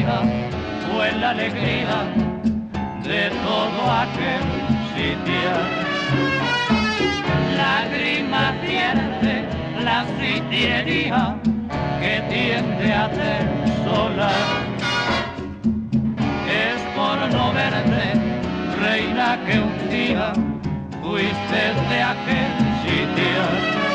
herida fue la alegría de todo aquel sitial. Lágrima vierte la sitiería que tiende a desolar. Es por no verte, reina, que un día fuiste de aquel sitio.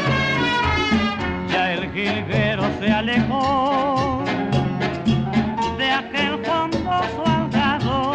Ya el jilguero se alejó de aquel fondoso aldado,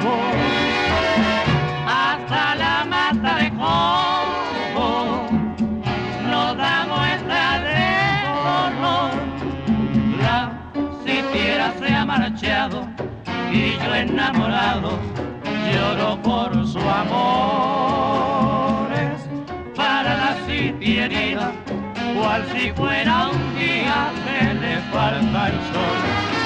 hasta la mata de coco no da muestra de dolor. La sitiera se ha marchado y yo enamorado lloro por su amor. Es para la sitierida cual si fuera un día que le falta el sol.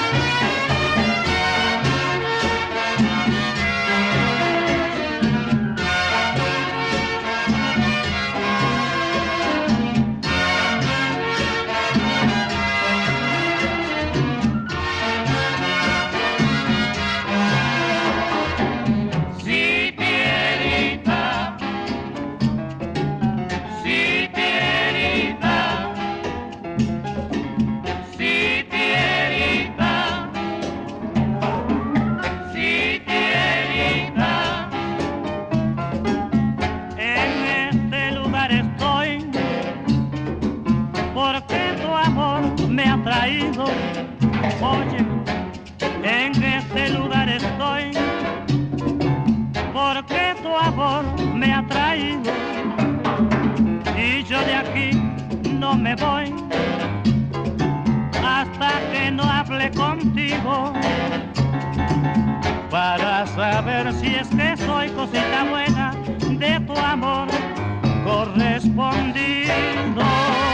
Oye, en este lugar estoy, porque tu amor me ha traído, y yo de aquí no me voy hasta que no hable contigo, para saber si es que soy cosita buena de tu amor correspondido.